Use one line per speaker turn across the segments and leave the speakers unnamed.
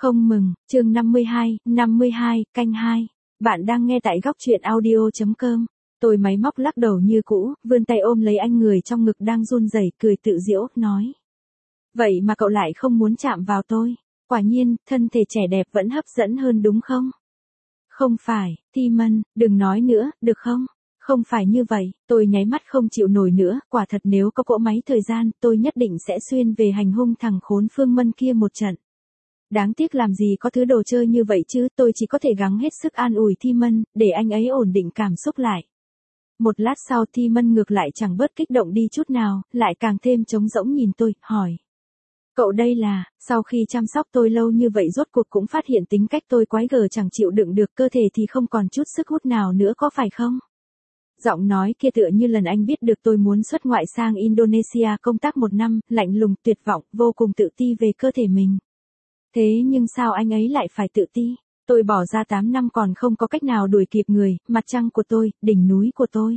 Không mừng, chương 52, canh 2. Bạn đang nghe tại góc truyện audio.com. Tôi máy móc lắc đầu như cũ, vươn tay ôm lấy anh người trong ngực đang run rẩy, cười tự giễu, nói. Vậy mà cậu lại không muốn chạm vào tôi. Quả nhiên, thân thể trẻ đẹp vẫn hấp dẫn hơn đúng không? Không phải, Timon, đừng nói nữa, được không? Không phải như vậy, tôi nháy mắt không chịu nổi nữa, quả thật nếu có cỗ máy thời gian, tôi nhất định sẽ xuyên về hành hung thằng khốn Phương Mân kia một trận. Đáng tiếc làm gì có thứ đồ chơi như vậy chứ, tôi chỉ có thể gắng hết sức an ủi Timon, để anh ấy ổn định cảm xúc lại. Một lát sau Timon ngược lại chẳng bớt kích động đi chút nào, lại càng thêm trống rỗng nhìn tôi, hỏi. Cậu đây là, sau khi chăm sóc tôi lâu như vậy rốt cuộc cũng phát hiện tính cách tôi quái gở chẳng chịu đựng được, cơ thể thì không còn chút sức hút nào nữa có phải không? Giọng nói kia tựa như lần anh biết được tôi muốn xuất ngoại sang Indonesia công tác 1 năm, lạnh lùng, tuyệt vọng, vô cùng tự ti về cơ thể mình. Thế nhưng sao anh ấy lại phải tự ti? Tôi bỏ ra 8 năm còn không có cách nào đuổi kịp người, mặt trăng của tôi, đỉnh núi của tôi.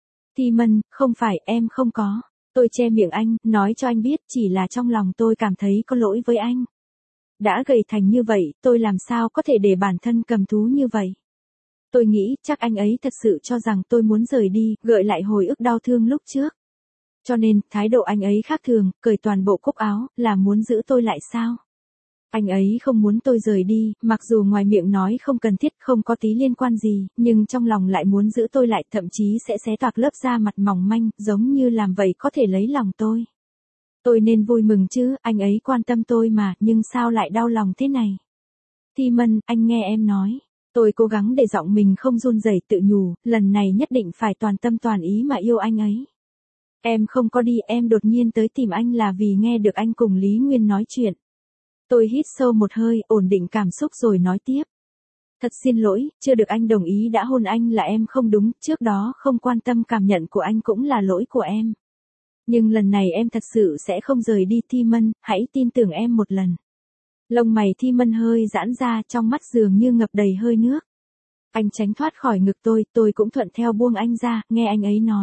Timon, không phải, em không có. Tôi che miệng anh, nói cho anh biết chỉ là trong lòng tôi cảm thấy có lỗi với anh. Đã gầy thành như vậy, tôi làm sao có thể để bản thân cầm thú như vậy? Tôi nghĩ chắc anh ấy thật sự cho rằng tôi muốn rời đi, gợi lại hồi ức đau thương lúc trước. Cho nên, thái độ anh ấy khác thường, cởi toàn bộ cúc áo, là muốn giữ tôi lại sao? Anh ấy không muốn tôi rời đi, mặc dù ngoài miệng nói không cần thiết, không có tí liên quan gì, nhưng trong lòng lại muốn giữ tôi lại, thậm chí sẽ xé toạc lớp da mặt mỏng manh, giống như làm vậy có thể lấy lòng tôi. Tôi nên vui mừng chứ, anh ấy quan tâm tôi mà, nhưng sao lại đau lòng thế này? Timon, anh nghe em nói. Tôi cố gắng để giọng mình không run rẩy, tự nhủ, lần này nhất định phải toàn tâm toàn ý mà yêu anh ấy. Em không có đi, em đột nhiên tới tìm anh là vì nghe được anh cùng Lý Nguyên nói chuyện. Tôi hít sâu một hơi, ổn định cảm xúc rồi nói tiếp. Thật xin lỗi, chưa được anh đồng ý đã hôn anh là em không đúng, trước đó không quan tâm cảm nhận của anh cũng là lỗi của em. Nhưng lần này em thật sự sẽ không rời đi Timon, hãy tin tưởng em một lần. Lông mày Timon hơi giãn ra, trong mắt dường như ngập đầy hơi nước. Anh tránh thoát khỏi ngực tôi cũng thuận theo buông anh ra, nghe anh ấy nói.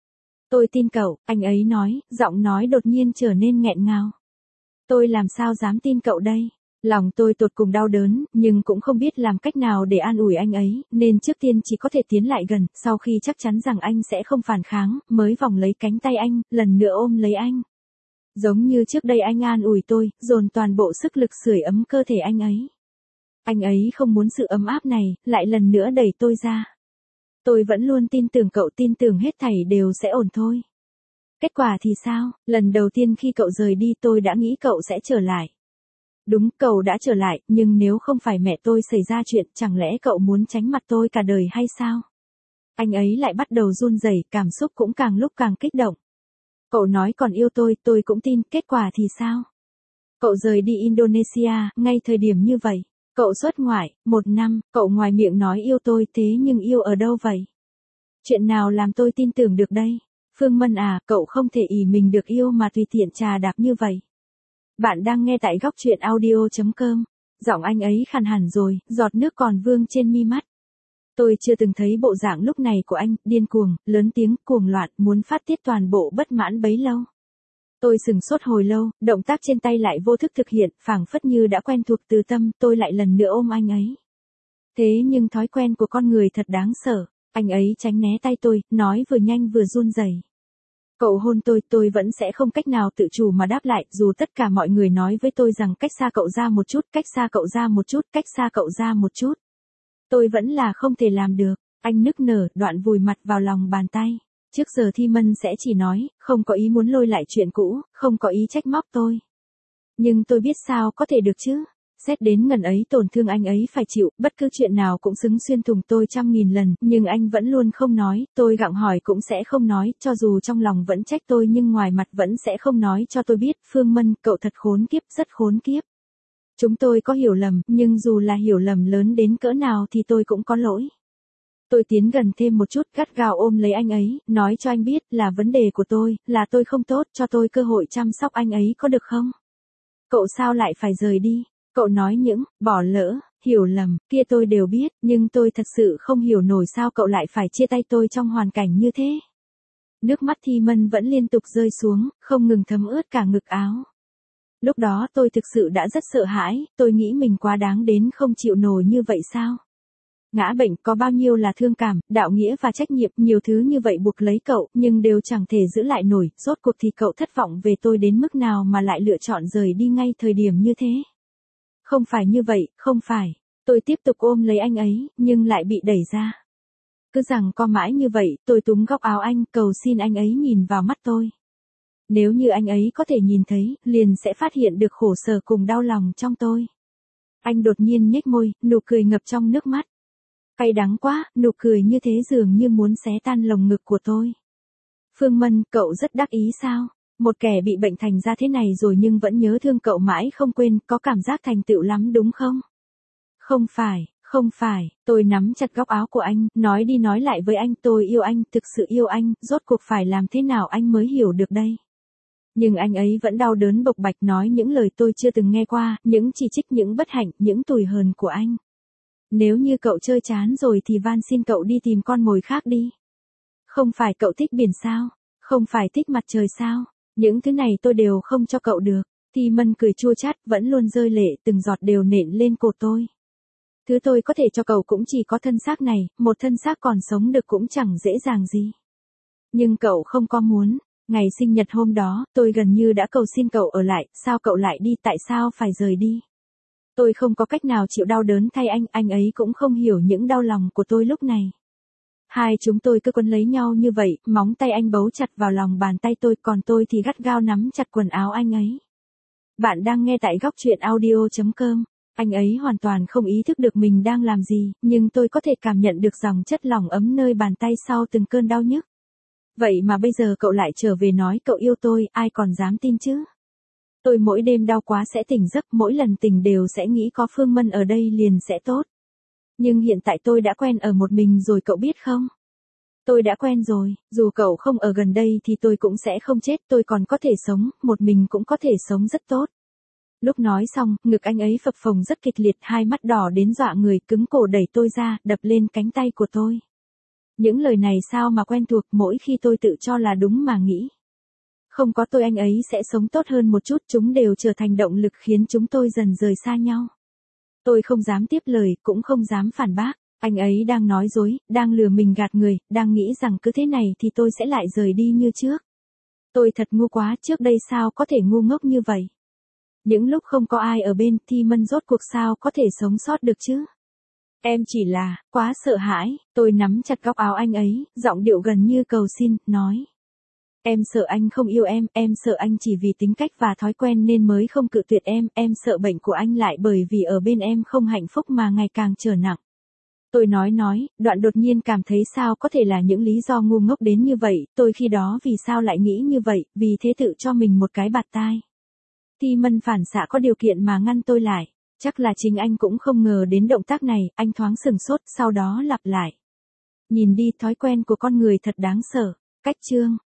Tôi tin cậu, anh ấy nói, giọng nói đột nhiên trở nên nghẹn ngào. Tôi làm sao dám tin cậu đây? Lòng tôi tột cùng đau đớn, nhưng cũng không biết làm cách nào để an ủi anh ấy, nên trước tiên chỉ có thể tiến lại gần, sau khi chắc chắn rằng anh sẽ không phản kháng, mới vòng lấy cánh tay anh, lần nữa ôm lấy anh. Giống như trước đây anh an ủi tôi, dồn toàn bộ sức lực sưởi ấm cơ thể anh ấy. Anh ấy không muốn sự ấm áp này, lại lần nữa đẩy tôi ra. Tôi vẫn luôn tin tưởng cậu, tin tưởng hết thảy đều sẽ ổn thôi. Kết quả thì sao? Lần đầu tiên khi cậu rời đi tôi đã nghĩ cậu sẽ trở lại. Đúng, cậu đã trở lại, nhưng nếu không phải mẹ tôi xảy ra chuyện, chẳng lẽ cậu muốn tránh mặt tôi cả đời hay sao? Anh ấy lại bắt đầu run rẩy, cảm xúc cũng càng lúc càng kích động. Cậu nói còn yêu tôi cũng tin, kết quả thì sao? Cậu rời đi Indonesia, ngay thời điểm như vậy. Cậu xuất ngoại, 1 năm, cậu ngoài miệng nói yêu tôi thế nhưng yêu ở đâu vậy? Chuyện nào làm tôi tin tưởng được đây? Phương Mân à, cậu không thể ỷ mình được yêu mà tùy tiện trà đạp như vậy. Bạn đang nghe tại góc truyện audio.com. Giọng anh ấy khàn hẳn rồi, giọt nước còn vương trên mi mắt. Tôi chưa từng thấy bộ dạng lúc này của anh, điên cuồng, lớn tiếng, cuồng loạn, muốn phát tiết toàn bộ bất mãn bấy lâu. Tôi sừng sốt hồi lâu, động tác trên tay lại vô thức thực hiện, phảng phất như đã quen thuộc từ tâm, tôi lại lần nữa ôm anh ấy. Thế nhưng thói quen của con người thật đáng sợ, anh ấy tránh né tay tôi, nói vừa nhanh vừa run rẩy. Cậu hôn tôi vẫn sẽ không cách nào tự chủ mà đáp lại, dù tất cả mọi người nói với tôi rằng cách xa cậu ra một chút, cách xa cậu ra một chút, cách xa cậu ra một chút. Tôi vẫn là không thể làm được, anh nức nở, đoạn vùi mặt vào lòng bàn tay. Trước giờ Timon sẽ chỉ nói, không có ý muốn lôi lại chuyện cũ, không có ý trách móc tôi. Nhưng tôi biết sao có thể được chứ? Xét đến ngần ấy tổn thương anh ấy phải chịu, bất cứ chuyện nào cũng xứng xuyên thủng tôi 100.000 lần, nhưng anh vẫn luôn không nói, tôi gặng hỏi cũng sẽ không nói, cho dù trong lòng vẫn trách tôi nhưng ngoài mặt vẫn sẽ không nói cho tôi biết, Phương Mân, cậu thật khốn kiếp, rất khốn kiếp. Chúng tôi có hiểu lầm, nhưng dù là hiểu lầm lớn đến cỡ nào thì tôi cũng có lỗi. Tôi tiến gần thêm một chút, gắt gao ôm lấy anh ấy, nói cho anh biết là vấn đề của tôi, là tôi không tốt, cho tôi cơ hội chăm sóc anh ấy có được không? Cậu sao lại phải rời đi? Cậu nói những, bỏ lỡ, hiểu lầm, kia tôi đều biết, nhưng tôi thật sự không hiểu nổi sao cậu lại phải chia tay tôi trong hoàn cảnh như thế. Nước mắt Timon vẫn liên tục rơi xuống, không ngừng thấm ướt cả ngực áo. Lúc đó tôi thực sự đã rất sợ hãi, tôi nghĩ mình quá đáng đến không chịu nổi như vậy sao? Ngã bệnh có bao nhiêu là thương cảm, đạo nghĩa và trách nhiệm, nhiều thứ như vậy buộc lấy cậu, nhưng đều chẳng thể giữ lại nổi, rốt cuộc thì cậu thất vọng về tôi đến mức nào mà lại lựa chọn rời đi ngay thời điểm như thế. Không phải như vậy, không phải. Tôi tiếp tục ôm lấy anh ấy, nhưng lại bị đẩy ra. Cứ rằng co mãi như vậy, tôi túm góc áo anh, cầu xin anh ấy nhìn vào mắt tôi. Nếu như anh ấy có thể nhìn thấy, liền sẽ phát hiện được khổ sở cùng đau lòng trong tôi. Anh đột nhiên nhếch môi, nụ cười ngập trong nước mắt. Cay đắng quá, nụ cười như thế dường như muốn xé tan lồng ngực của tôi. Phương Mân, cậu rất đắc ý sao? Một kẻ bị bệnh thành ra thế này rồi nhưng vẫn nhớ thương cậu mãi không quên, có cảm giác thành tựu lắm đúng không? Không phải, tôi nắm chặt góc áo của anh, nói đi nói lại với anh, tôi yêu anh, thực sự yêu anh, rốt cuộc phải làm thế nào anh mới hiểu được đây? Nhưng anh ấy vẫn đau đớn bộc bạch nói những lời tôi chưa từng nghe qua, những chỉ trích, những bất hạnh, những tủi hờn của anh. Nếu như cậu chơi chán rồi thì van xin cậu đi tìm con mồi khác đi. Không phải cậu thích biển sao? Không phải thích mặt trời sao? Những thứ này tôi đều không cho cậu được. Thi Mân cười chua chát, vẫn luôn rơi lệ, từng giọt đều nện lên cổ tôi. Thứ tôi có thể cho cậu cũng chỉ có thân xác này, một thân xác còn sống được cũng chẳng dễ dàng gì. Nhưng cậu không có muốn. Ngày sinh nhật hôm đó, tôi gần như đã cầu xin cậu ở lại, sao cậu lại đi, tại sao phải rời đi? Tôi không có cách nào chịu đau đớn thay anh ấy cũng không hiểu những đau lòng của tôi lúc này. Hai chúng tôi cứ quấn lấy nhau như vậy, móng tay anh bấu chặt vào lòng bàn tay tôi, còn tôi thì gắt gao nắm chặt quần áo anh ấy. Bạn đang nghe tại góc truyện audio.com. Anh ấy hoàn toàn không ý thức được mình đang làm gì, nhưng tôi có thể cảm nhận được dòng chất lỏng ấm nơi bàn tay sau từng cơn đau nhức. Vậy mà bây giờ cậu lại trở về nói cậu yêu tôi, ai còn dám tin chứ? Tôi mỗi đêm đau quá sẽ tỉnh giấc, mỗi lần tỉnh đều sẽ nghĩ có Phương Mân ở đây liền sẽ tốt. Nhưng hiện tại tôi đã quen ở một mình rồi cậu biết không? Tôi đã quen rồi, dù cậu không ở gần đây thì tôi cũng sẽ không chết, tôi còn có thể sống, một mình cũng có thể sống rất tốt. Lúc nói xong, ngực anh ấy phập phồng rất kịch liệt, hai mắt đỏ đến dọa người, cứng cổ đẩy tôi ra, đập lên cánh tay của tôi. Những lời này sao mà quen thuộc, mỗi khi tôi tự cho là đúng mà nghĩ. Không có tôi anh ấy sẽ sống tốt hơn một chút, chúng đều trở thành động lực khiến chúng tôi dần rời xa nhau. Tôi không dám tiếp lời, cũng không dám phản bác, anh ấy đang nói dối, đang lừa mình gạt người, đang nghĩ rằng cứ thế này thì tôi sẽ lại rời đi như trước. Tôi thật ngu quá, trước đây sao có thể ngu ngốc như vậy? Những lúc không có ai ở bên, Thi Mân rốt cuộc sao có thể sống sót được chứ? Em chỉ là, quá sợ hãi, tôi nắm chặt góc áo anh ấy, giọng điệu gần như cầu xin, nói. Em sợ anh không yêu em sợ anh chỉ vì tính cách và thói quen nên mới không cự tuyệt em sợ bệnh của anh lại bởi vì ở bên em không hạnh phúc mà ngày càng trở nặng. Tôi nói, đoạn đột nhiên cảm thấy sao có thể là những lý do ngu ngốc đến như vậy, tôi khi đó vì sao lại nghĩ như vậy, vì thế tự cho mình một cái bạt tai. Thi Mân phản xạ có điều kiện mà ngăn tôi lại, chắc là chính anh cũng không ngờ đến động tác này, anh thoáng sừng sốt, sau đó lặp lại. Nhìn đi, thói quen của con người thật đáng sợ. Cách chương